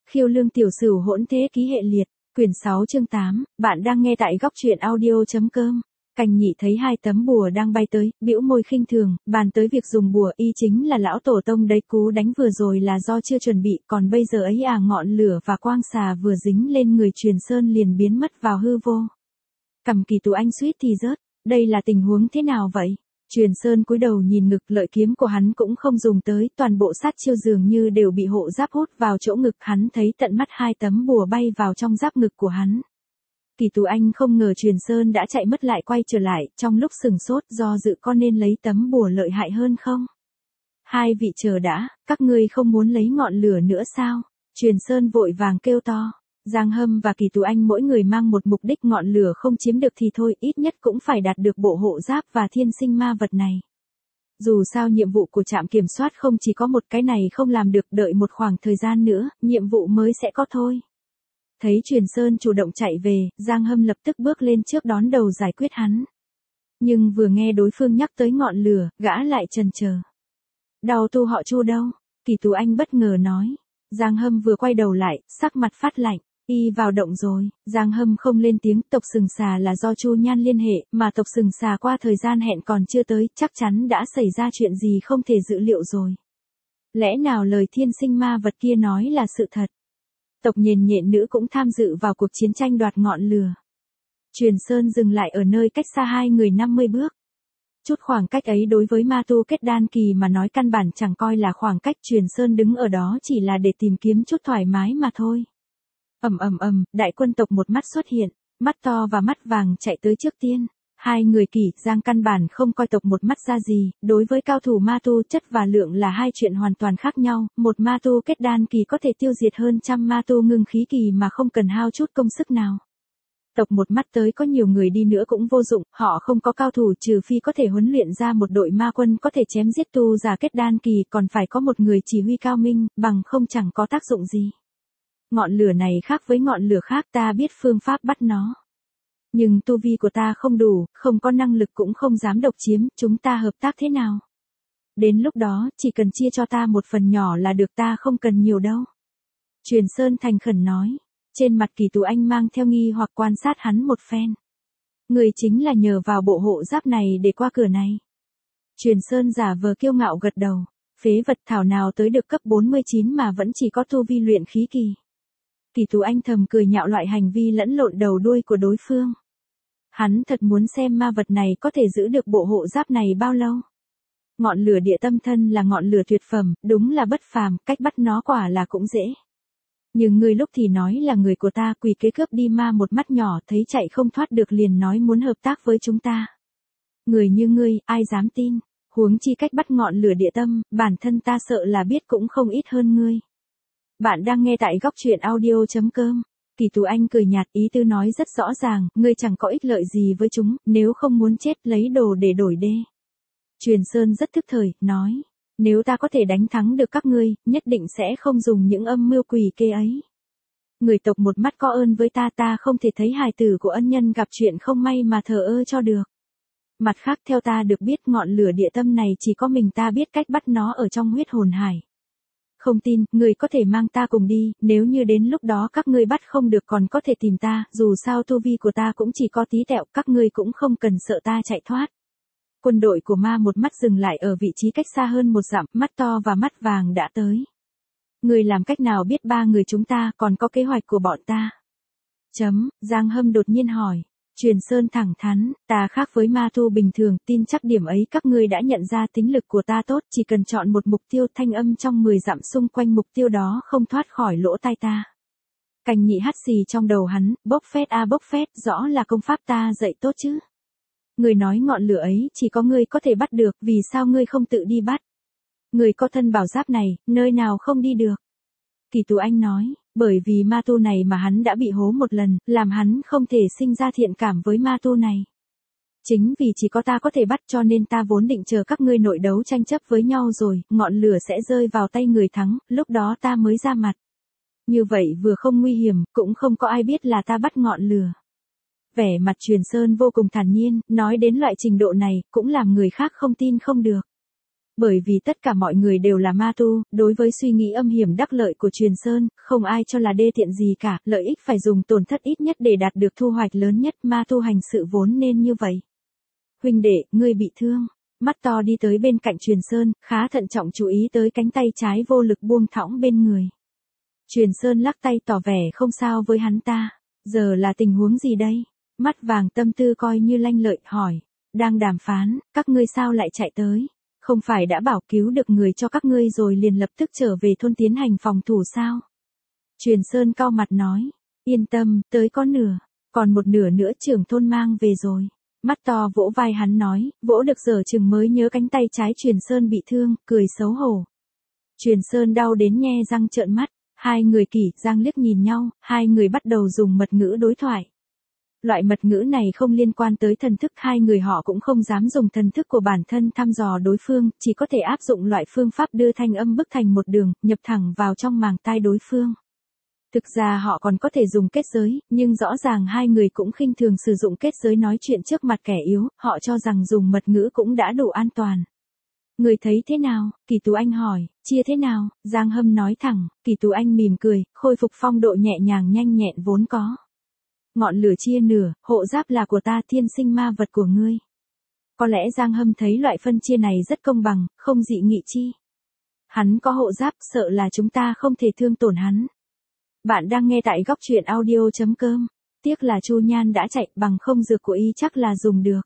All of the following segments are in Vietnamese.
Khiêu lương tiểu sửu hỗn thế ký hệ liệt, quyển 6 chương 8, bạn đang nghe tại góc truyện audio.com. Cành nhị thấy hai tấm bùa đang bay tới, bĩu môi khinh thường, bàn tới việc dùng bùa y chính là lão tổ tông đấy, cú đánh vừa rồi là do chưa chuẩn bị, còn bây giờ ấy ngọn lửa và quang xà vừa dính lên người Truyền Sơn liền biến mất vào hư vô. Cầm Kỳ Tú Anh suýt thì rớt, đây là tình huống thế nào vậy? Truyền Sơn cúi đầu nhìn ngực, lợi kiếm của hắn cũng không dùng tới, toàn bộ sát chiêu dường như đều bị hộ giáp hút vào chỗ ngực, hắn thấy tận mắt hai tấm bùa bay vào trong giáp ngực của hắn. Kỳ Tú Anh không ngờ Truyền Sơn đã chạy mất lại quay trở lại, trong lúc sừng sốt do dự có nên lấy tấm bùa lợi hại hơn không? Hai vị chờ đã, các ngươi không muốn lấy ngọn lửa nữa sao? Truyền Sơn vội vàng kêu to. Giang Hâm và Kỳ Tú Anh mỗi người mang một mục đích, ngọn lửa không chiếm được thì thôi, ít nhất cũng phải đạt được bộ hộ giáp và thiên sinh ma vật này. Dù sao nhiệm vụ của trạm kiểm soát không chỉ có một, cái này không làm được, đợi một khoảng thời gian nữa, nhiệm vụ mới sẽ có thôi. Thấy Truyền Sơn chủ động chạy về, Giang Hâm lập tức bước lên trước đón đầu giải quyết hắn. Nhưng vừa nghe đối phương nhắc tới ngọn lửa, gã lại chần chờ. Đau tu họ Chu đâu? Kỳ Tú Anh bất ngờ nói. Giang Hâm vừa quay đầu lại, sắc mặt phát lạnh. Y vào động rồi. Giang Hâm không lên tiếng, tộc Sừng Xà là do Chu Nhan liên hệ, mà tộc Sừng Xà qua thời gian hẹn còn chưa tới, chắc chắn đã xảy ra chuyện gì không thể dự liệu rồi. Lẽ nào lời thiên sinh ma vật kia nói là sự thật? Tộc Nhện Nhện Nữ cũng tham dự vào cuộc chiến tranh đoạt ngọn lửa. Truyền Sơn dừng lại ở nơi cách xa hai người 50 bước. Chút khoảng cách ấy đối với ma tu kết đan kỳ mà nói căn bản chẳng coi là khoảng cách, Truyền Sơn đứng ở đó chỉ là để tìm kiếm chút thoải mái mà thôi. Đại quân tộc một mắt xuất hiện, mắt to và mắt vàng chạy tới trước tiên. Hai người Kỳ, Giang căn bản không coi tộc một mắt ra gì, đối với cao thủ ma tu chất và lượng là hai chuyện hoàn toàn khác nhau, một ma tu kết đan kỳ có thể tiêu diệt hơn trăm ma tu ngưng khí kỳ mà không cần hao chút công sức nào. Tộc một mắt tới có nhiều người đi nữa cũng vô dụng, họ không có cao thủ, trừ phi có thể huấn luyện ra một đội ma quân có thể chém giết tu giả kết đan kỳ, còn phải có một người chỉ huy cao minh, bằng không chẳng có tác dụng gì. Ngọn lửa này khác với ngọn lửa khác, ta biết phương pháp bắt nó. Nhưng tu vi của ta không đủ, không có năng lực cũng không dám độc chiếm, chúng ta hợp tác thế nào? Đến lúc đó, chỉ cần chia cho ta một phần nhỏ là được, ta không cần nhiều đâu. Truyền Sơn thành khẩn nói. Trên mặt Kỳ Tú Anh mang theo nghi hoặc quan sát hắn một phen. Người chính là nhờ vào bộ hộ giáp này để qua cửa này. Truyền Sơn giả vờ kiêu ngạo gật đầu. Phế vật, thảo nào tới được cấp 49 mà vẫn chỉ có tu vi luyện khí kỳ. Kỳ Tú Anh thầm cười nhạo loại hành vi lẫn lộn đầu đuôi của đối phương. Hắn thật muốn xem ma vật này có thể giữ được bộ hộ giáp này bao lâu. Ngọn lửa địa tâm thân là ngọn lửa tuyệt phẩm, đúng là bất phàm, cách bắt nó quả là cũng dễ. Nhưng ngươi lúc thì nói là người của ta, quỳ kế cướp đi ma một mắt nhỏ, thấy chạy không thoát được liền nói muốn hợp tác với chúng ta. Người như ngươi, ai dám tin, huống chi cách bắt ngọn lửa địa tâm, bản thân ta sợ là biết cũng không ít hơn ngươi. Bạn đang nghe tại góc truyện audio.com. Kỳ Tú Anh cười nhạt, ý tư nói rất rõ ràng, ngươi chẳng có ích lợi gì với chúng, nếu không muốn chết lấy đồ để đổi đê. Truyền Sơn rất thức thời, nói, nếu ta có thể đánh thắng được các ngươi, nhất định sẽ không dùng những âm mưu quỷ kê ấy. Người tộc một mắt có ơn với ta, ta không thể thấy hài tử của ân nhân gặp chuyện không may mà thờ ơ cho được. Mặt khác theo ta được biết ngọn lửa địa tâm này chỉ có mình ta biết cách bắt nó ở trong huyết hồn hải. Không tin, người có thể mang ta cùng đi, nếu như đến lúc đó các ngươi bắt không được còn có thể tìm ta, dù sao tu vi của ta cũng chỉ có tí tẹo, các ngươi cũng không cần sợ ta chạy thoát. Quân đội của ma một mắt dừng lại ở vị trí cách xa hơn một dặm, mắt to và mắt vàng đã tới. Người làm cách nào biết ba người chúng ta còn có kế hoạch của bọn ta? Giang Hâm đột nhiên hỏi. Truyền Sơn thẳng thắn, ta khác với ma tu bình thường, tin chắc điểm ấy các ngươi đã nhận ra tính lực của ta tốt, chỉ cần chọn một mục tiêu, thanh âm trong 10 dặm xung quanh mục tiêu đó không thoát khỏi lỗ tai ta. Cành nhị hắt xì trong đầu hắn, bốc phét, rõ là công pháp ta dạy tốt chứ. Người nói ngọn lửa ấy chỉ có ngươi có thể bắt được, vì sao ngươi không tự đi bắt? Người có thân bảo giáp này, nơi nào không đi được? Kỳ Tú Anh nói, bởi vì ma tu này mà hắn đã bị hố một lần, làm hắn không thể sinh ra thiện cảm với ma tu này. Chính vì chỉ có ta có thể bắt cho nên ta vốn định chờ các ngươi nội đấu tranh chấp với nhau rồi, ngọn lửa sẽ rơi vào tay người thắng, lúc đó ta mới ra mặt. Như vậy vừa không nguy hiểm, cũng không có ai biết là ta bắt ngọn lửa. Vẻ mặt Truyền Sơn vô cùng thản nhiên, nói đến loại trình độ này, cũng làm người khác không tin không được. Bởi vì tất cả mọi người đều là ma tu, đối với suy nghĩ âm hiểm đắc lợi của Truyền Sơn, không ai cho là đê tiện gì cả, lợi ích phải dùng tổn thất ít nhất để đạt được thu hoạch lớn nhất, ma tu hành sự vốn nên như vậy. Huynh đệ, ngươi bị thương. Mắt to đi tới bên cạnh Truyền Sơn, khá thận trọng chú ý tới cánh tay trái vô lực buông thõng bên người. Truyền Sơn lắc tay tỏ vẻ không sao với hắn ta. Giờ là tình huống gì đây? Mắt vàng tâm tư coi như lanh lợi, hỏi. Đang đàm phán, các ngươi sao lại chạy tới? Không phải đã bảo cứu được người cho các ngươi rồi liền lập tức trở về thôn tiến hành phòng thủ sao? Truyền Sơn cau mặt nói. Yên tâm, tới có nửa. Còn một nửa nữa trưởng thôn mang về rồi. Mắt to vỗ vai hắn nói, vỗ được giờ chừng mới nhớ cánh tay trái Truyền Sơn bị thương, cười xấu hổ. Truyền Sơn đau đến nhe răng trợn mắt, hai người Kỷ, Giang liếc nhìn nhau, hai người bắt đầu dùng mật ngữ đối thoại. Loại mật ngữ này không liên quan tới thần thức, hai người họ cũng không dám dùng thần thức của bản thân thăm dò đối phương, chỉ có thể áp dụng loại phương pháp đưa thanh âm bức thành một đường, nhập thẳng vào trong màng tai đối phương. Thực ra họ còn có thể dùng kết giới, nhưng rõ ràng hai người cũng khinh thường sử dụng kết giới nói chuyện trước mặt kẻ yếu, họ cho rằng dùng mật ngữ cũng đã đủ an toàn. Người thấy thế nào? Kỳ Tú Anh hỏi, chia thế nào? Giang Hâm nói thẳng, Kỳ Tú Anh mỉm cười, khôi phục phong độ nhẹ nhàng nhanh nhẹn vốn có. Ngọn lửa chia nửa, hộ giáp là của ta, thiên sinh ma vật của ngươi. Có lẽ Giang Hâm thấy loại phân chia này rất công bằng, không dị nghị chi. Hắn có hộ giáp, sợ là chúng ta không thể thương tổn hắn. Bạn đang nghe tại góc truyện audio.com. Tiếc là Chu Nhan đã chạy, bằng không dược của y chắc là dùng được.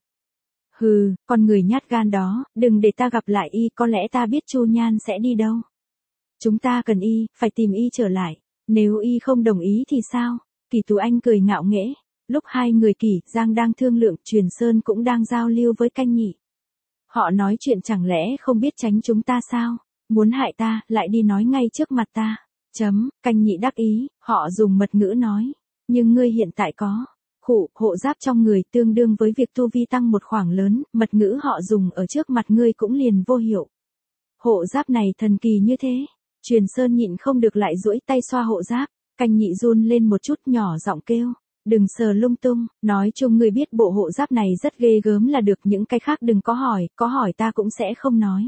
Hừ, con người nhát gan đó, đừng để ta gặp lại y, có lẽ ta biết Chu Nhan sẽ đi đâu. Chúng ta cần y, phải tìm y trở lại. Nếu y không đồng ý thì sao? Kỳ Tú Anh cười ngạo nghễ. Lúc hai người Kỷ, Giang đang thương lượng, Truyền Sơn cũng đang giao lưu với Canh Nhị. Họ nói chuyện chẳng lẽ không biết tránh chúng ta sao? Muốn hại ta, lại đi nói ngay trước mặt ta. Canh Nhị đắc ý, họ dùng mật ngữ nói. Nhưng ngươi hiện tại có hộ giáp trong người tương đương với việc tu vi tăng một khoảng lớn, mật ngữ họ dùng ở trước mặt ngươi cũng liền vô hiệu. Hộ giáp này thần kỳ như thế. Truyền Sơn nhịn không được lại duỗi tay xoa hộ giáp. Canh Nhị run lên một chút, nhỏ giọng kêu. Đừng sờ lung tung, nói chung ngươi biết bộ hộ giáp này rất ghê gớm là được, những cái khác đừng có hỏi ta cũng sẽ không nói.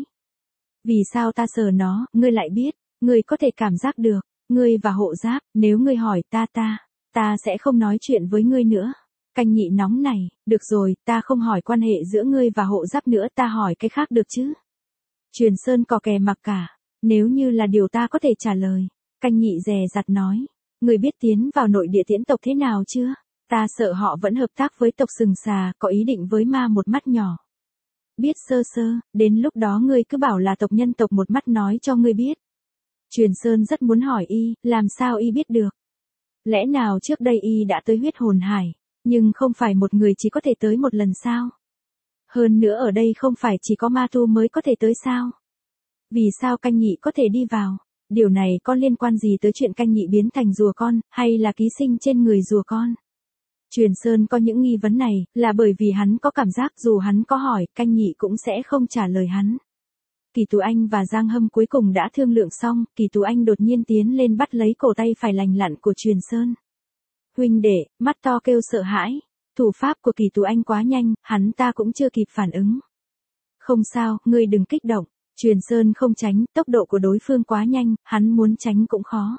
Vì sao ta sờ nó, ngươi lại biết, ngươi có thể cảm giác được, ngươi và hộ giáp, nếu ngươi hỏi ta sẽ không nói chuyện với ngươi nữa. Canh Nhị nóng này, được rồi, ta không hỏi quan hệ giữa ngươi và hộ giáp nữa, ta hỏi cái khác được chứ. Truyền Sơn cò kè mặc cả, nếu như là điều ta có thể trả lời. Canh Nhị dè dặt nói, ngươi biết tiến vào nội địa Tiễn tộc thế nào chưa? Ta sợ họ vẫn hợp tác với tộc Sừng Xà, có ý định với ma một mắt nhỏ. Biết sơ sơ, đến lúc đó ngươi cứ bảo là tộc nhân tộc một mắt nói cho ngươi biết. Truyền Sơn rất muốn hỏi y, làm sao y biết được? Lẽ nào trước đây y đã tới huyết hồn hải, nhưng không phải một người chỉ có thể tới một lần sao? Hơn nữa ở đây không phải chỉ có ma tu mới có thể tới sao? Vì sao Canh Nhị có thể đi vào? Điều này có liên quan gì tới chuyện Canh Nhị biến thành rùa con, hay là ký sinh trên người rùa con? Truyền Sơn có những nghi vấn này, là bởi vì hắn có cảm giác dù hắn có hỏi, Canh Nhị cũng sẽ không trả lời hắn. Kỳ Tú Anh và Giang Hâm cuối cùng đã thương lượng xong, Kỳ Tú Anh đột nhiên tiến lên bắt lấy cổ tay phải lành lặn của Truyền Sơn. Huynh đệ, mắt to kêu sợ hãi. Thủ pháp của Kỳ Tú Anh quá nhanh, hắn ta cũng chưa kịp phản ứng. Không sao, ngươi đừng kích động. Truyền Sơn không tránh, tốc độ của đối phương quá nhanh, hắn muốn tránh cũng khó.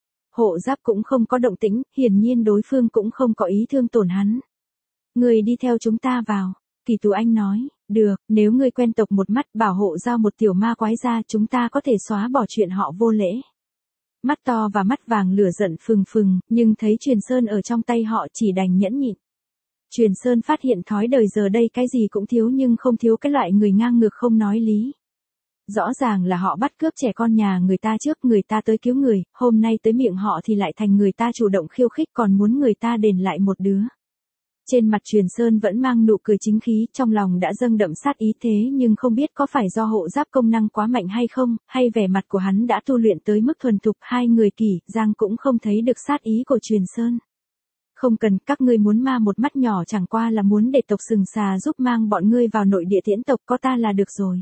Hộ giáp cũng không có động tĩnh, hiển nhiên đối phương cũng không có ý thương tổn hắn. Ngươi đi theo chúng ta vào. Kỳ Tú Anh nói, được, nếu ngươi quen tộc một mắt bảo hộ giao một tiểu ma quái ra, chúng ta có thể xóa bỏ chuyện họ vô lễ. Mắt to và mắt vàng lửa giận phừng phừng, nhưng thấy Truyền Sơn ở trong tay họ chỉ đành nhẫn nhịn. Truyền Sơn phát hiện thói đời giờ đây cái gì cũng thiếu nhưng không thiếu cái loại người ngang ngược không nói lý. Rõ ràng là họ bắt cướp trẻ con nhà người ta trước, người ta tới cứu người, hôm nay tới miệng họ thì lại thành người ta chủ động khiêu khích còn muốn người ta đền lại một đứa. Trên mặt Truyền Sơn vẫn mang nụ cười chính khí, trong lòng đã dâng đậm sát ý thế nhưng không biết có phải do hộ giáp công năng quá mạnh hay không, hay vẻ mặt của hắn đã tu luyện tới mức thuần thục, hai người Kỷ, Giang cũng không thấy được sát ý của Truyền Sơn. Không cần, các ngươi muốn ma một mắt nhỏ chẳng qua là muốn để tộc Sừng Xà giúp mang bọn ngươi vào nội địa Tiễn tộc, có ta là được rồi.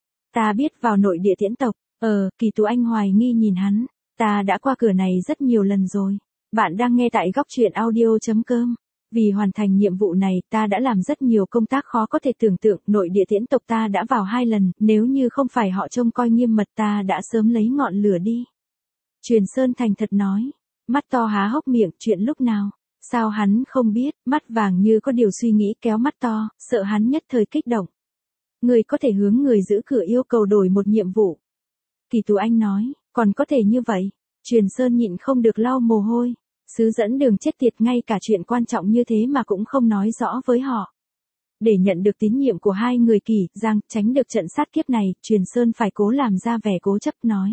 Ta biết vào nội địa Tiễn tộc, Kỳ Tú Anh hoài nghi nhìn hắn, ta đã qua cửa này rất nhiều lần rồi. Bạn đang nghe tại góc truyện audio.com. Vì hoàn thành nhiệm vụ này, ta đã làm rất nhiều công tác khó có thể tưởng tượng, nội địa tiễn tộc ta đã vào 2 lần, nếu như không phải họ trông coi nghiêm mật ta đã sớm lấy ngọn lửa đi. Truyền Sơn thành thật nói, mắt to há hốc miệng, chuyện lúc nào? Sao hắn không biết, mắt vàng như có điều suy nghĩ kéo mắt to, sợ hắn nhất thời kích động. Người có thể hướng người giữ cửa yêu cầu đổi một nhiệm vụ. Kỳ Tú Anh nói, còn có thể như vậy. Truyền Sơn nhịn không được lau mồ hôi. Sứ dẫn đường chết tiệt, ngay cả chuyện quan trọng như thế mà cũng không nói rõ với họ. Để nhận được tín nhiệm của hai người Kỳ, Giang, tránh được trận sát kiếp này, Truyền Sơn phải cố làm ra vẻ cố chấp nói.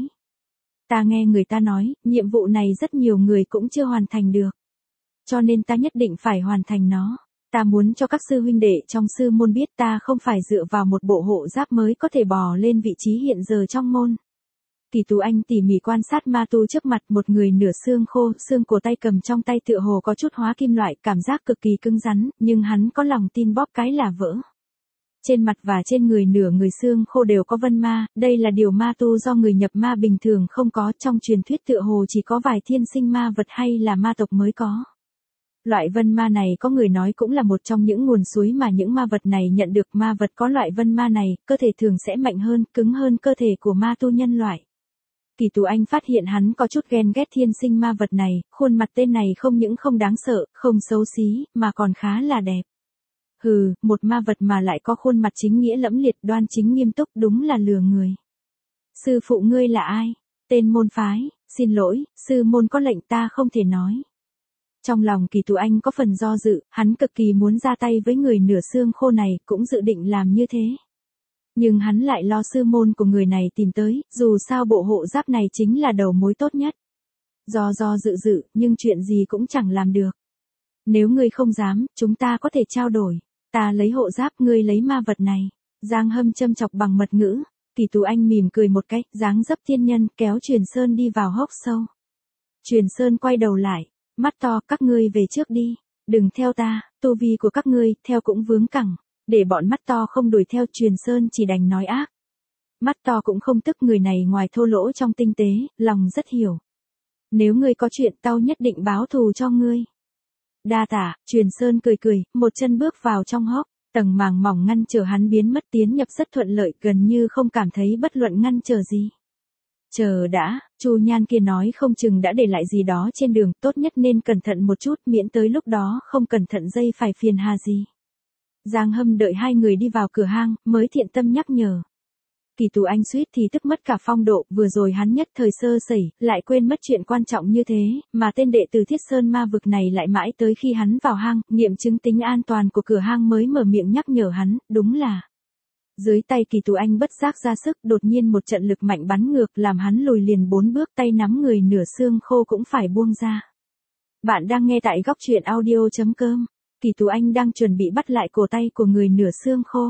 Ta nghe người ta nói, nhiệm vụ này rất nhiều người cũng chưa hoàn thành được. Cho nên ta nhất định phải hoàn thành nó. Ta muốn cho các sư huynh đệ trong sư môn biết ta không phải dựa vào một bộ hộ giáp mới có thể bò lên vị trí hiện giờ trong môn. Kỳ Tú Anh tỉ mỉ quan sát ma tu trước mặt, một người nửa xương khô, xương cổ tay cầm trong tay tựa hồ có chút hóa kim loại, cảm giác cực kỳ cứng rắn, nhưng hắn có lòng tin bóp cái là vỡ. Trên mặt và trên người nửa người xương khô đều có vân ma, đây là điều ma tu do người nhập ma bình thường không có, trong truyền thuyết tựa hồ chỉ có vài thiên sinh ma vật hay là ma tộc mới có. Loại vân ma này có người nói cũng là một trong những nguồn suối mà những ma vật này nhận được. Ma vật có loại vân ma này, cơ thể thường sẽ mạnh hơn, cứng hơn cơ thể của ma tu nhân loại. Kỳ Tú Anh phát hiện hắn có chút ghen ghét thiên sinh ma vật này, khuôn mặt tên này không những không đáng sợ, không xấu xí, mà còn khá là đẹp. Hừ, một ma vật mà lại có khuôn mặt chính nghĩa lẫm liệt, đoan chính nghiêm túc, đúng là lừa người. Sư phụ ngươi là ai? Tên môn phái? Xin lỗi, sư môn có lệnh ta không thể nói. Trong lòng Kỳ Tú Anh có phần do dự, hắn cực kỳ muốn ra tay với người nửa xương khô này, cũng dự định làm như thế. Nhưng hắn lại lo sư môn của người này tìm tới, dù sao bộ hộ giáp này chính là đầu mối tốt nhất. Do dự, nhưng chuyện gì cũng chẳng làm được. Nếu ngươi không dám, chúng ta có thể trao đổi. Ta lấy hộ giáp, ngươi lấy ma vật này. Giang Hâm châm chọc bằng mật ngữ. Kỳ Tú Anh mỉm cười một cái, dáng dấp thiên nhân, kéo Truyền Sơn đi vào hốc sâu. Truyền Sơn quay đầu lại, mắt to, các ngươi về trước đi. Đừng theo ta, tu vi của các ngươi, theo cũng vướng cẳng. Để bọn mắt to không đuổi theo, Truyền Sơn chỉ đành nói ác. Mắt to cũng không tức, người này ngoài thô lỗ trong tinh tế, lòng rất hiểu. Nếu ngươi có chuyện, tao nhất định báo thù cho ngươi. Đa tạ, Truyền Sơn cười, một chân bước vào trong hốc, tầng màng mỏng ngăn trở hắn biến mất, tiến nhập rất thuận lợi, gần như không cảm thấy bất luận ngăn trở gì. Chờ đã, Chu Nhan kia nói không chừng đã để lại gì đó trên đường, tốt nhất nên cẩn thận một chút, miễn tới lúc đó không cẩn thận dây phải phiền hà gì. Giang Hâm đợi hai người đi vào cửa hang, mới thiện tâm nhắc nhở. Kỳ Tú Anh suýt thì tức mất cả phong độ, vừa rồi hắn nhất thời sơ sẩy, lại quên mất chuyện quan trọng như thế, mà tên đệ tử Thiết Sơn ma vực này lại mãi tới khi hắn vào hang, nghiệm chứng tính an toàn của cửa hang mới mở miệng nhắc nhở hắn, đúng là. Dưới tay Kỳ Tú Anh bất giác ra sức, đột nhiên một trận lực mạnh bắn ngược, làm hắn lùi liền 4 bước, tay nắm người nửa xương khô cũng phải buông ra. Bạn đang nghe tại góc truyện audio.com. Kỳ Tú Anh đang chuẩn bị bắt lại cổ tay của người nửa xương khô.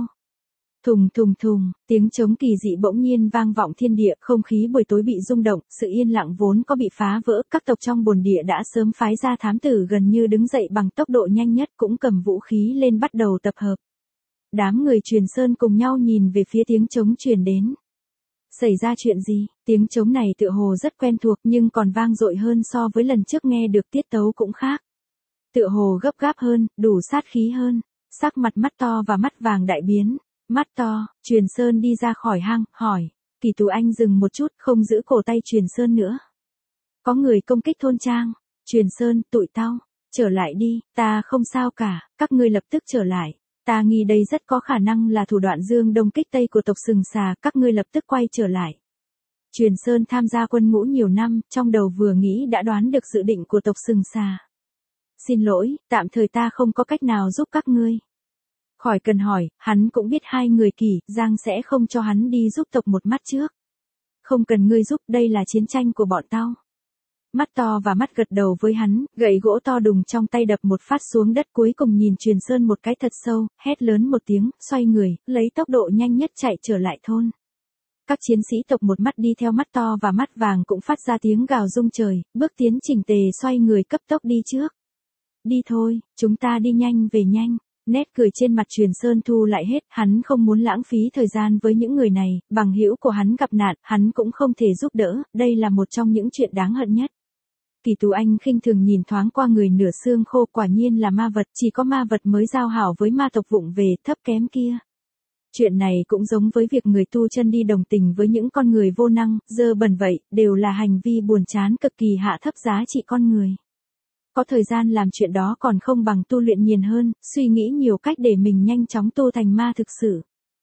Thùng, tiếng trống kỳ dị bỗng nhiên vang vọng thiên địa, không khí buổi tối bị rung động, sự yên lặng vốn có bị phá vỡ, các tộc trong bồn địa đã sớm phái ra thám tử gần như đứng dậy bằng tốc độ nhanh nhất, cũng cầm vũ khí lên bắt đầu tập hợp. Đám người Truyền Sơn cùng nhau nhìn về phía tiếng trống truyền đến. Xảy ra chuyện gì? Tiếng trống này tựa hồ rất quen thuộc nhưng còn vang dội hơn so với lần trước, nghe được tiết tấu cũng khác. Tựa hồ gấp gáp hơn, đủ sát khí hơn. Sắc mặt mắt to và mắt vàng đại biến. Mắt to, Truyền Sơn đi ra khỏi hang, hỏi. Kỳ Tú Anh dừng một chút, không giữ cổ tay Truyền Sơn nữa. Có người công kích thôn trang. Truyền Sơn, tụi tao, trở lại đi, ta không sao cả, các ngươi lập tức trở lại. Ta nghi đây rất có khả năng là thủ đoạn dương đông kích tây của tộc Sừng Xà, các ngươi lập tức quay trở lại. Truyền Sơn tham gia quân ngũ nhiều năm, trong đầu vừa nghĩ đã đoán được dự định của tộc Sừng Xà. Xin lỗi, tạm thời ta không có cách nào giúp các ngươi. Khỏi cần hỏi, hắn cũng biết hai người Kỳ, Giang sẽ không cho hắn đi giúp tộc một mắt trước. Không cần ngươi giúp, đây là chiến tranh của bọn tao. Mắt to và mắt gật đầu với hắn, gậy gỗ to đùng trong tay đập một phát xuống đất, cuối cùng nhìn Truyền Sơn một cái thật sâu, hét lớn một tiếng, xoay người, lấy tốc độ nhanh nhất chạy trở lại thôn. Các chiến sĩ tộc một mắt đi theo mắt to và mắt vàng cũng phát ra tiếng gào rung trời, bước tiến chỉnh tề xoay người cấp tốc đi trước. Đi thôi, chúng ta đi nhanh về nhanh. Nét cười trên mặt Truyền Sơn thu lại hết, hắn không muốn lãng phí thời gian với những người này, bằng hữu của hắn gặp nạn, hắn cũng không thể giúp đỡ, đây là một trong những chuyện đáng hận nhất. Kỳ Tú Anh khinh thường nhìn thoáng qua người nửa xương khô, quả nhiên là ma vật, chỉ có ma vật mới giao hảo với ma tộc vụng về, thấp kém kia. Chuyện này cũng giống với việc người tu chân đi đồng tình với những con người vô năng, dơ bẩn vậy, đều là hành vi buồn chán cực kỳ hạ thấp giá trị con người. Có thời gian làm chuyện đó còn không bằng tu luyện nhiều hơn, suy nghĩ nhiều cách để mình nhanh chóng tu thành ma thực sự.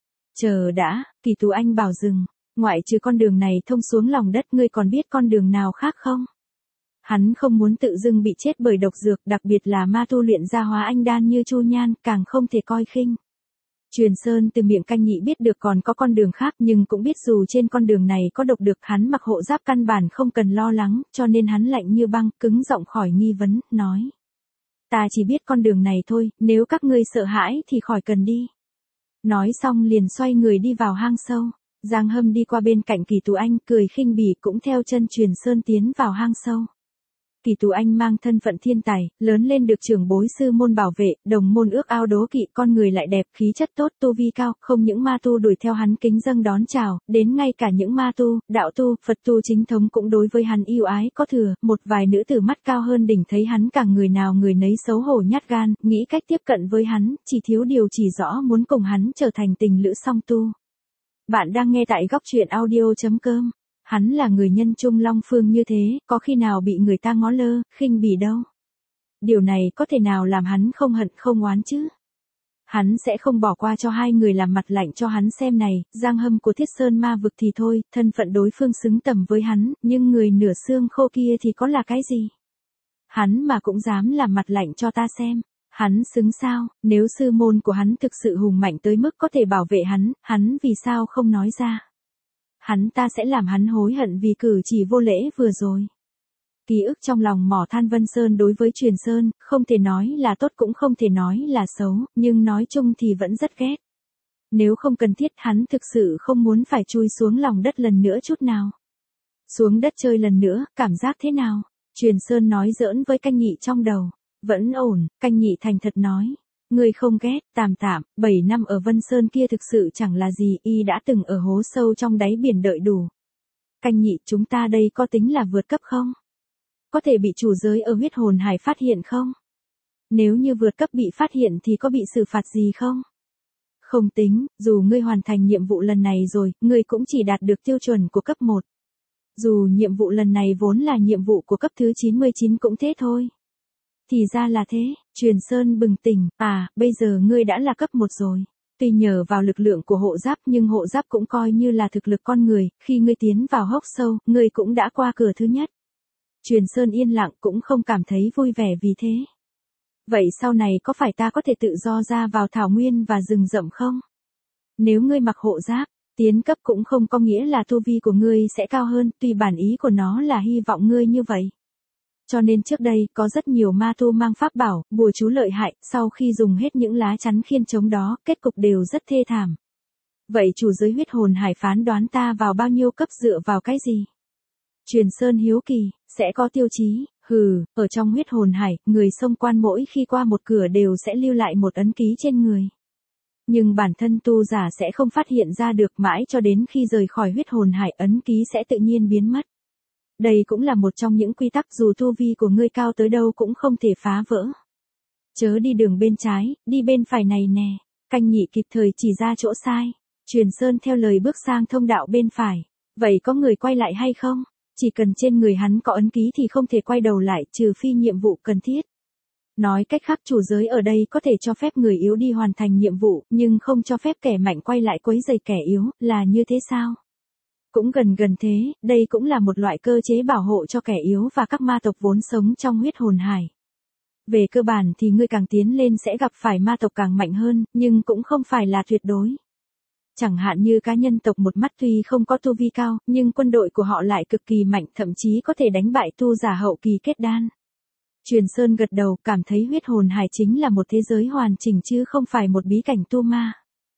Chờ đã, Kỳ Tú Anh bảo dừng, ngoại trừ con đường này thông xuống lòng đất, ngươi còn biết con đường nào khác không? Hắn không muốn tự dưng bị chết bởi độc dược, đặc biệt là ma tu luyện ra hóa anh đan như Chu Nhan, càng không thể coi khinh. Truyền Sơn từ miệng Canh Nhị biết được còn có con đường khác, nhưng cũng biết dù trên con đường này có độc được, hắn mặc hộ giáp căn bản không cần lo lắng, cho nên hắn lạnh như băng, cứng giọng khỏi nghi vấn, nói. Ta chỉ biết con đường này thôi, nếu các ngươi sợ hãi thì khỏi cần đi. Nói xong liền xoay người đi vào hang sâu. Giang Hâm đi qua bên cạnh Kỳ Tú Anh, cười khinh bỉ, cũng theo chân Truyền Sơn tiến vào hang sâu. Kỳ Tú Anh mang thân phận thiên tài, lớn lên được trưởng bối sư môn bảo vệ, đồng môn ước ao đố kỵ, con người lại đẹp, khí chất tốt, tu vi cao, không những ma tu đuổi theo hắn kính dâng đón chào, đến ngay cả những ma tu, đạo tu, Phật tu chính thống cũng đối với hắn yêu ái có thừa, một vài nữ tử mắt cao hơn đỉnh thấy hắn càng người nào người nấy xấu hổ nhát gan, nghĩ cách tiếp cận với hắn, chỉ thiếu điều chỉ rõ muốn cùng hắn trở thành tình lữ song tu. Bạn đang nghe tại góc truyện audio.com. Hắn là người nhân trung long phương như thế, có khi nào bị người ta ngó lơ, khinh bỉ đâu. Điều này có thể nào làm hắn không hận không oán chứ? Hắn sẽ không bỏ qua cho hai người làm mặt lạnh cho hắn xem này, Giang Hâm của Thiết Sơn ma vực thì thôi, thân phận đối phương xứng tầm với hắn, nhưng người nửa xương khô kia thì có là cái gì? Hắn mà cũng dám làm mặt lạnh cho ta xem. Hắn xứng sao, nếu sư môn của hắn thực sự hùng mạnh tới mức có thể bảo vệ hắn vì sao không nói ra? Hắn ta sẽ làm hắn hối hận vì cử chỉ vô lễ vừa rồi. Ký ức trong lòng mỏ than Vân Sơn đối với Truyền Sơn, không thể nói là tốt cũng không thể nói là xấu, nhưng nói chung thì vẫn rất ghét. Nếu không cần thiết hắn thực sự không muốn phải chui xuống lòng đất lần nữa chút nào. Xuống đất chơi lần nữa, cảm giác thế nào? Truyền Sơn nói giỡn với Canh Nhị trong đầu. Vẫn ổn, Canh Nhị thành thật nói. Người không ghét, tạm, 7 năm ở Vân Sơn kia thực sự chẳng là gì, y đã từng ở hố sâu trong đáy biển đợi đủ. Canh Nhị, chúng ta đây có tính là vượt cấp không? Có thể bị chủ giới ở huyết hồn hải phát hiện không? Nếu như vượt cấp bị phát hiện thì có bị xử phạt gì không? Không tính, dù ngươi hoàn thành nhiệm vụ lần này rồi, ngươi cũng chỉ đạt được tiêu chuẩn của cấp 1. Dù nhiệm vụ lần này vốn là nhiệm vụ của cấp thứ 99 cũng thế thôi. Thì ra là thế, Truyền Sơn bừng tỉnh, bây giờ ngươi đã là cấp 1 rồi. Tuy nhờ vào lực lượng của hộ giáp nhưng hộ giáp cũng coi như là thực lực con người, khi ngươi tiến vào hốc sâu, ngươi cũng đã qua cửa thứ nhất. Truyền Sơn yên lặng cũng không cảm thấy vui vẻ vì thế. Vậy sau này có phải ta có thể tự do ra vào thảo nguyên và rừng rậm không? Nếu ngươi mặc hộ giáp, tiến cấp cũng không có nghĩa là tu vi của ngươi sẽ cao hơn, tuy bản ý của nó là hy vọng ngươi như vậy. Cho nên trước đây, có rất nhiều ma tu mang pháp bảo, bùa chú lợi hại, sau khi dùng hết những lá chắn khiên chống đó, kết cục đều rất thê thảm. Vậy chủ giới huyết hồn hải phán đoán ta vào bao nhiêu cấp dựa vào cái gì? Truyền Sơn hiếu kỳ, sẽ có tiêu chí, ở trong huyết hồn hải, người xông quan mỗi khi qua một cửa đều sẽ lưu lại một ấn ký trên người. Nhưng bản thân tu giả sẽ không phát hiện ra được mãi cho đến khi rời khỏi huyết hồn hải, ấn ký sẽ tự nhiên biến mất. Đây cũng là một trong những quy tắc dù tu vi của ngươi cao tới đâu cũng không thể phá vỡ. Chớ đi đường bên trái, đi bên phải này nè. Canh Nhị kịp thời chỉ ra chỗ sai. Truyền Sơn theo lời bước sang thông đạo bên phải. Vậy có người quay lại hay không? Chỉ cần trên người hắn có ấn ký thì không thể quay đầu lại trừ phi nhiệm vụ cần thiết. Nói cách khác chủ giới ở đây có thể cho phép người yếu đi hoàn thành nhiệm vụ, nhưng không cho phép kẻ mạnh quay lại quấy rầy kẻ yếu, là như thế sao? Cũng gần thế, đây cũng là một loại cơ chế bảo hộ cho kẻ yếu và các ma tộc vốn sống trong huyết hồn hải. Về cơ bản thì ngươi càng tiến lên sẽ gặp phải ma tộc càng mạnh hơn, nhưng cũng không phải là tuyệt đối. Chẳng hạn như cá nhân tộc một mắt tuy không có tu vi cao, nhưng quân đội của họ lại cực kỳ mạnh, thậm chí có thể đánh bại tu giả hậu kỳ kết đan. Truyền Sơn gật đầu, cảm thấy huyết hồn hải chính là một thế giới hoàn chỉnh chứ không phải một bí cảnh tu ma.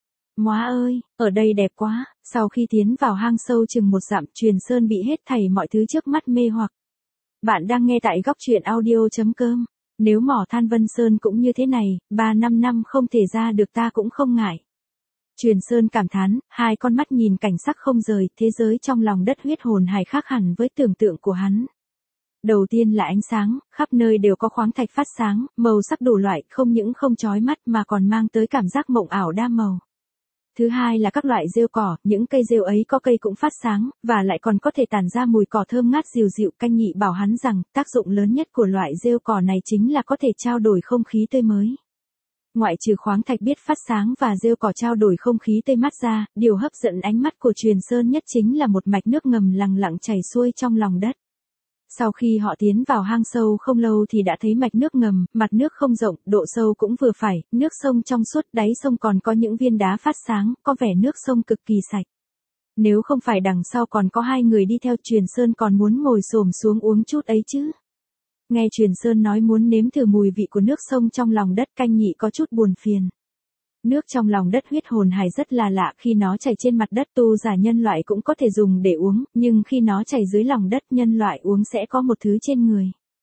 Móa ơi, ở đây đẹp quá, sau khi tiến vào hang sâu chừng 1 dặm, Truyền Sơn bị hết thảy mọi thứ trước mắt mê hoặc. Bạn đang nghe tại góc truyện audio.com. Nếu mỏ than Vân Sơn cũng như thế này, 3-5 năm không thể ra được ta cũng không ngại. Truyền Sơn cảm thán, hai con mắt nhìn cảnh sắc không rời, thế giới trong lòng đất huyết hồn hải khác hẳn với tưởng tượng của hắn. Đầu tiên là ánh sáng, khắp nơi đều có khoáng thạch phát sáng, màu sắc đủ loại, không những không chói mắt mà còn mang tới cảm giác mộng ảo đa màu. Thứ hai là các loại rêu cỏ, những cây rêu ấy có cây cũng phát sáng, và lại còn có thể tản ra mùi cỏ thơm ngát dịu dịu. Canh Nhị bảo hắn rằng, tác dụng lớn nhất của loại rêu cỏ này chính là có thể trao đổi không khí tươi mới. Ngoại trừ khoáng thạch biết phát sáng và rêu cỏ trao đổi không khí tươi mát ra, điều hấp dẫn ánh mắt của Truyền Sơn nhất chính là một mạch nước ngầm lặng lặng chảy xuôi trong lòng đất. Sau khi họ tiến vào hang sâu không lâu thì đã thấy mạch nước ngầm, mặt nước không rộng, độ sâu cũng vừa phải, nước sông trong suốt, đáy sông còn có những viên đá phát sáng, có vẻ nước sông cực kỳ sạch. Nếu không phải đằng sau còn có hai người đi theo, Truyền Sơn còn muốn ngồi xổm xuống uống chút ấy chứ. Nghe Truyền Sơn nói muốn nếm thử mùi vị của nước sông trong lòng đất, Canh Nhị có chút buồn phiền. Nước trong lòng đất huyết hồn hải rất là lạ, khi nó chảy trên mặt đất tu giả nhân loại cũng có thể dùng để uống, nhưng khi nó chảy dưới lòng đất nhân loại uống sẽ có một thứ trên người.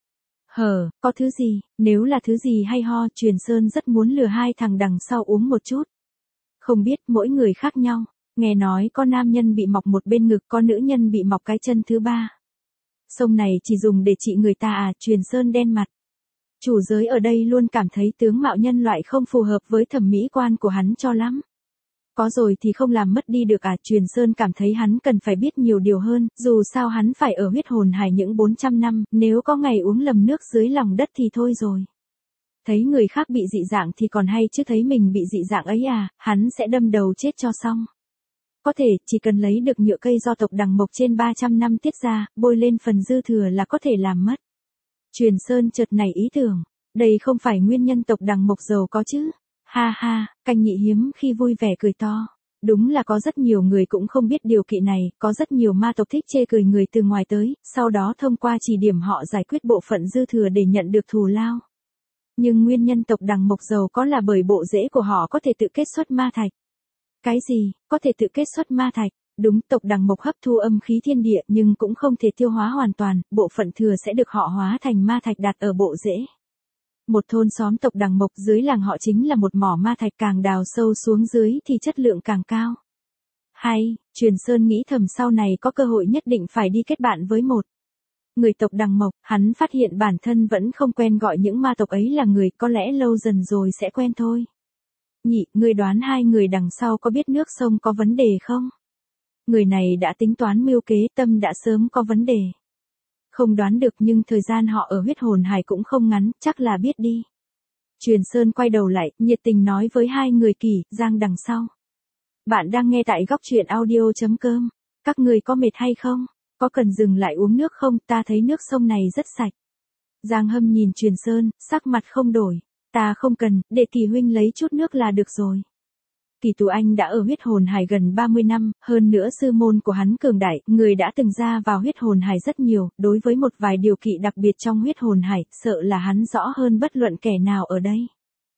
Có thứ gì, nếu là thứ gì hay ho, Truyền Sơn rất muốn lừa hai thằng đằng sau uống một chút. Không biết, mỗi người khác nhau, nghe nói có nam nhân bị mọc một bên ngực, có nữ nhân bị mọc cái chân thứ ba. Sông này chỉ dùng để trị người ta à? Truyền Sơn đen mặt. Chủ giới ở đây luôn cảm thấy tướng mạo nhân loại không phù hợp với thẩm mỹ quan của hắn cho lắm. Có rồi thì không làm mất đi được à? Truyền Sơn cảm thấy hắn cần phải biết nhiều điều hơn, dù sao hắn phải ở huyết hồn hải những 400 năm, nếu có ngày uống lầm nước dưới lòng đất thì thôi rồi. Thấy người khác bị dị dạng thì còn hay chứ thấy mình bị dị dạng ấy à, hắn sẽ đâm đầu chết cho xong. Có thể, chỉ cần lấy được nhựa cây do tộc Đằng Mộc trên 300 năm tiết ra, bôi lên phần dư thừa là có thể làm mất. Truyền Sơn chợt nảy ý tưởng, đây không phải nguyên nhân tộc Đằng Mộc giàu có chứ? Ha ha, Canh Nhị hiếm khi vui vẻ cười to. Đúng là có rất nhiều người cũng không biết điều kỵ này, có rất nhiều ma tộc thích chê cười người từ ngoài tới, sau đó thông qua chỉ điểm họ giải quyết bộ phận dư thừa để nhận được thù lao. Nhưng nguyên nhân tộc Đằng Mộc giàu có là bởi bộ rễ của họ có thể tự kết xuất ma thạch. Cái gì, có thể tự kết xuất ma thạch? Đúng, tộc Đằng Mộc hấp thu âm khí thiên địa nhưng cũng không thể tiêu hóa hoàn toàn, bộ phận thừa sẽ được họ hóa thành ma thạch đặt ở bộ rễ. Một thôn xóm tộc Đằng Mộc dưới làng họ chính là một mỏ ma thạch, càng đào sâu xuống dưới thì chất lượng càng cao. Hay, Truyền Sơn nghĩ thầm sau này có cơ hội nhất định phải đi kết bạn với một người tộc Đằng Mộc, hắn phát hiện bản thân vẫn không quen gọi những ma tộc ấy là người, có lẽ lâu dần rồi sẽ quen thôi. Nhị, ngươi đoán hai người đằng sau có biết nước sông có vấn đề không? Người này đã tính toán mưu kế, tâm đã sớm có vấn đề. Không đoán được nhưng thời gian họ ở huyết hồn hải cũng không ngắn, chắc là biết đi. Truyền Sơn quay đầu lại, nhiệt tình nói với hai người Kỳ, Giang đằng sau. Bạn đang nghe tại góc truyện audio.com. Các người có mệt hay không? Có cần dừng lại uống nước không? Ta thấy nước sông này rất sạch. Giang Hâm nhìn Truyền Sơn, sắc mặt không đổi. Ta không cần, để Kỳ huynh lấy chút nước là được rồi. Kỳ Tú Anh đã ở huyết hồn hải gần 30 năm, hơn nữa sư môn của hắn cường đại, người đã từng ra vào huyết hồn hải rất nhiều, đối với một vài điều kỵ đặc biệt trong huyết hồn hải, sợ là hắn rõ hơn bất luận kẻ nào ở đây.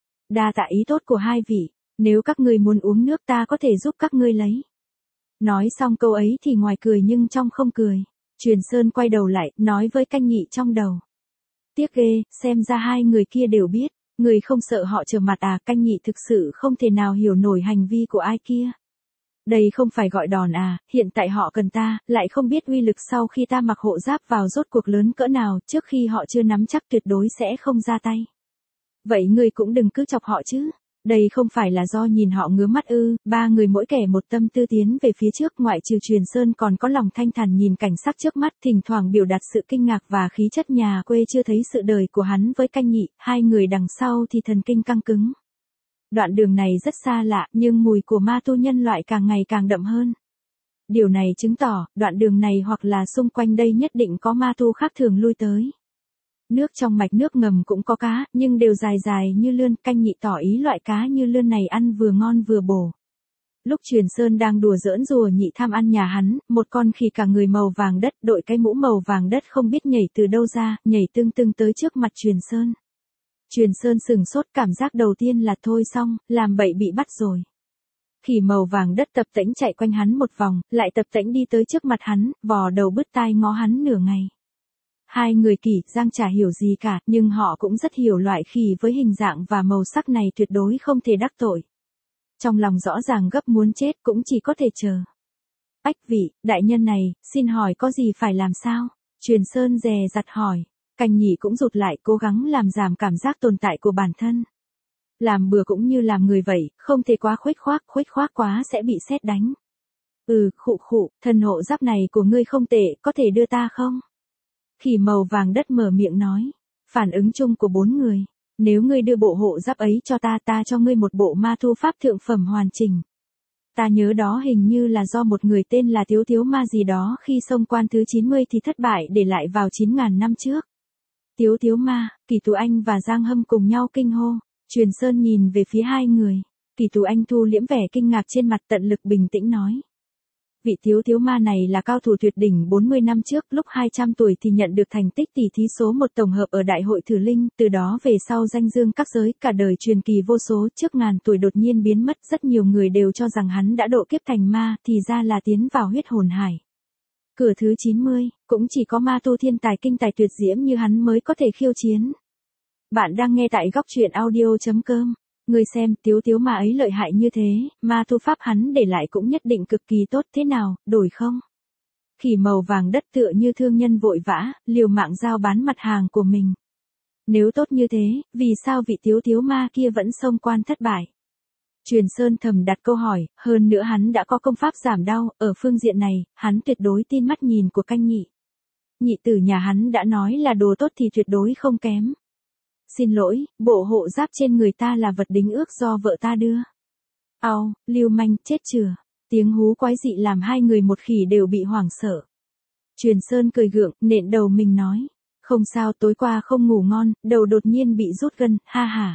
Đa tạ ý tốt của hai vị, nếu các ngươi muốn uống nước ta có thể giúp các ngươi lấy. Nói xong câu ấy thì ngoài cười nhưng trong không cười. Truyền Sơn quay đầu lại, nói với Canh Nhị trong đầu. Tiếc ghê, xem ra hai người kia đều biết. Người không sợ họ trở mặt à? Canh Nhị thực sự không thể nào hiểu nổi hành vi của ai kia. Đây không phải gọi đòn à, hiện tại họ cần ta, lại không biết uy lực sau khi ta mặc hộ giáp vào rốt cuộc lớn cỡ nào, trước khi họ chưa nắm chắc tuyệt đối sẽ không ra tay. Vậy ngươi cũng đừng cứ chọc họ chứ. Đây không phải là do nhìn họ ngứa mắt ư? Ba người mỗi kẻ một tâm tư tiến về phía trước, ngoại trừ Truyền Sơn còn có lòng thanh thản nhìn cảnh sắc trước mắt, thỉnh thoảng biểu đạt sự kinh ngạc và khí chất nhà quê chưa thấy sự đời của hắn với Canh Nhị, hai người đằng sau thì thần kinh căng cứng. Đoạn đường này rất xa lạ, nhưng mùi của ma tu nhân loại càng ngày càng đậm hơn. Điều này chứng tỏ, đoạn đường này hoặc là xung quanh đây nhất định có ma tu khác thường lui tới. Nước trong mạch nước ngầm cũng có cá, nhưng đều dài dài như lươn. Canh Nhị tỏ ý loại cá như lươn này ăn vừa ngon vừa bổ. Lúc Truyền Sơn đang đùa giỡn rùa nhị tham ăn nhà hắn, một con khỉ cả người màu vàng đất đội cái mũ màu vàng đất không biết nhảy từ đâu ra, nhảy tưng tưng tới trước mặt Truyền Sơn. Truyền Sơn sừng sốt, cảm giác đầu tiên là thôi xong, làm bậy bị bắt rồi. Khỉ màu vàng đất tập tễnh chạy quanh hắn một vòng, lại tập tễnh đi tới trước mặt hắn, vò đầu bứt tai ngó hắn nửa ngày. Hai người Kỳ, Giang chả hiểu gì cả, nhưng họ cũng rất hiểu loại khỉ với hình dạng và màu sắc này tuyệt đối không thể đắc tội. Trong lòng rõ ràng gấp muốn chết cũng chỉ có thể chờ. Ách vị, đại nhân này, xin hỏi có gì phải làm sao? Truyền Sơn dè dặt hỏi. Cành nhị cũng rụt lại cố gắng làm giảm cảm giác tồn tại của bản thân. Làm bừa cũng như làm người vậy, không thể quá khuếch khoác quá sẽ bị sét đánh. Khụ khụ, thần hộ giáp này của ngươi không tệ, có thể đưa ta không? Khỉ màu vàng đất mở miệng nói. Phản ứng chung của 4 người. Nếu ngươi đưa bộ hộ giáp ấy cho ta cho ngươi một bộ ma thu pháp thượng phẩm hoàn chỉnh. Ta nhớ đó hình như là do một người tên là Tiếu Tiếu Ma gì đó khi xông quan thứ 90 thì thất bại để lại vào 9.000 năm trước. Tiếu Tiếu Ma, Kỳ Tú Anh và Giang Hâm cùng nhau kinh hô. Truyền Sơn nhìn về phía hai người. Kỳ Tú Anh thu liễm vẻ kinh ngạc trên mặt, tận lực bình tĩnh nói. Vị Tiếu Tiếu Ma này là cao thủ tuyệt đỉnh 40 năm trước, lúc 200 tuổi thì nhận được thành tích tỷ thí số 1 tổng hợp ở Đại hội Thử Linh, từ đó về sau danh dương các giới, cả đời truyền kỳ vô số, trước ngàn tuổi đột nhiên biến mất, rất nhiều người đều cho rằng hắn đã độ kiếp thành ma, thì ra là tiến vào huyết hồn hải. Cửa thứ 90, cũng chỉ có ma tu thiên tài kinh tài tuyệt diễm như hắn mới có thể khiêu chiến. Bạn đang nghe tại góc truyện audio.com. Người xem, Tiếu Tiếu Ma ấy lợi hại như thế, ma tu pháp hắn để lại cũng nhất định cực kỳ tốt, thế nào, đổi không? Khỉ màu vàng đất tựa như thương nhân vội vã, liều mạng giao bán mặt hàng của mình. Nếu tốt như thế, vì sao vị Tiếu Tiếu Ma kia vẫn xông quan thất bại? Truyền Sơn thầm đặt câu hỏi, hơn nữa hắn đã có công pháp giảm đau, ở phương diện này, hắn tuyệt đối tin mắt nhìn của canh nhị. Nhị tử nhà hắn đã nói là đồ tốt thì tuyệt đối không kém. Xin lỗi, bộ hộ giáp trên người ta là vật đính ước do vợ ta đưa. Lưu manh, chết chừa. Tiếng hú quái dị làm hai người một khỉ đều bị hoảng sợ. Truyền Sơn cười gượng, nện đầu mình nói. Không sao, tối qua không ngủ ngon, đầu đột nhiên bị rút gân, ha ha.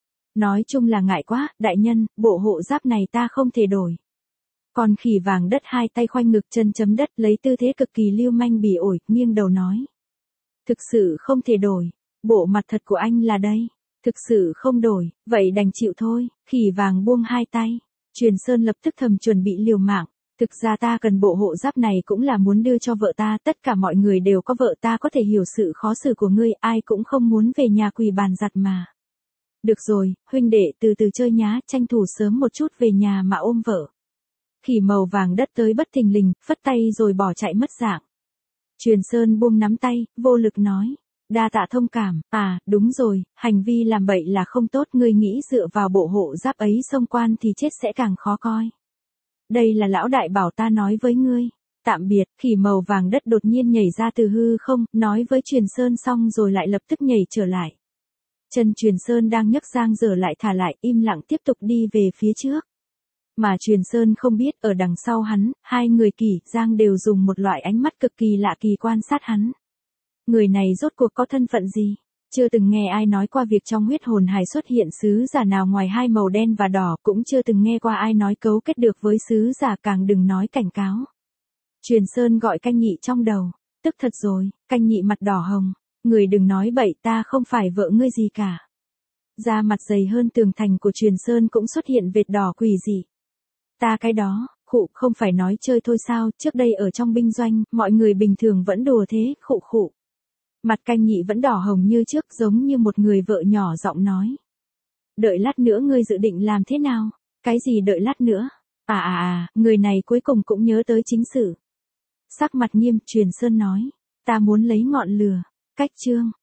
Nói chung là ngại quá, đại nhân, bộ hộ giáp này ta không thể đổi. Còn khỉ vàng đất hai tay khoanh ngực chân chấm đất lấy tư thế cực kỳ lưu manh bỉ ổi, nghiêng đầu nói. Thực sự không thể đổi. Bộ mặt thật của anh là đây. Thực sự không đổi, vậy đành chịu thôi. Khỉ vàng buông hai tay. Truyền Sơn lập tức thầm chuẩn bị liều mạng. Thực ra ta cần bộ hộ giáp này cũng là muốn đưa cho vợ ta. Tất cả mọi người đều có vợ, ta có thể hiểu sự khó xử của ngươi. Ai cũng không muốn về nhà quỳ bàn giặt mà. Được rồi, huynh đệ từ từ chơi nhá, tranh thủ sớm một chút về nhà mà ôm vợ. Khỉ màu vàng đất tới bất thình lình, phất tay rồi bỏ chạy mất dạng. Truyền Sơn buông nắm tay, vô lực nói. Đa tạ thông cảm, đúng rồi, hành vi làm bậy là không tốt, ngươi nghĩ dựa vào bộ hộ giáp ấy xông quan thì chết sẽ càng khó coi. Đây là lão đại bảo ta nói với ngươi. Tạm biệt, khỉ màu vàng đất đột nhiên nhảy ra từ hư không, nói với Truyền Sơn xong rồi lại lập tức nhảy trở lại. Chân Truyền Sơn đang nhấc giang dở lại thả lại, im lặng tiếp tục đi về phía trước. Mà Truyền Sơn không biết ở đằng sau hắn, hai người Kỳ, Giang đều dùng một loại ánh mắt cực kỳ lạ kỳ quan sát hắn. Người này rốt cuộc có thân phận gì? Chưa từng nghe ai nói qua việc trong huyết hồn hải xuất hiện sứ giả nào ngoài hai màu đen và đỏ, cũng chưa từng nghe qua ai nói cấu kết được với sứ giả, càng đừng nói cảnh cáo. Truyền Sơn gọi canh nhị trong đầu. Tức thật rồi, canh nhị mặt đỏ hồng. Người đừng nói bậy, ta không phải vợ ngươi gì cả. Da mặt dày hơn tường thành của Truyền Sơn cũng xuất hiện vệt đỏ quỷ dị. Ta cái đó, khụ, không phải nói chơi thôi sao, trước đây ở trong binh doanh, mọi người bình thường vẫn đùa thế, khụ khụ. Mặt canh nhị vẫn đỏ hồng như trước, giống như một người vợ nhỏ giọng nói. Đợi lát nữa ngươi dự định làm thế nào? Cái gì đợi lát nữa? Người này cuối cùng cũng nhớ tới chính sự. Sắc mặt nghiêm, Truyền Sơn nói. Ta muốn lấy ngọn lửa. Cách chương.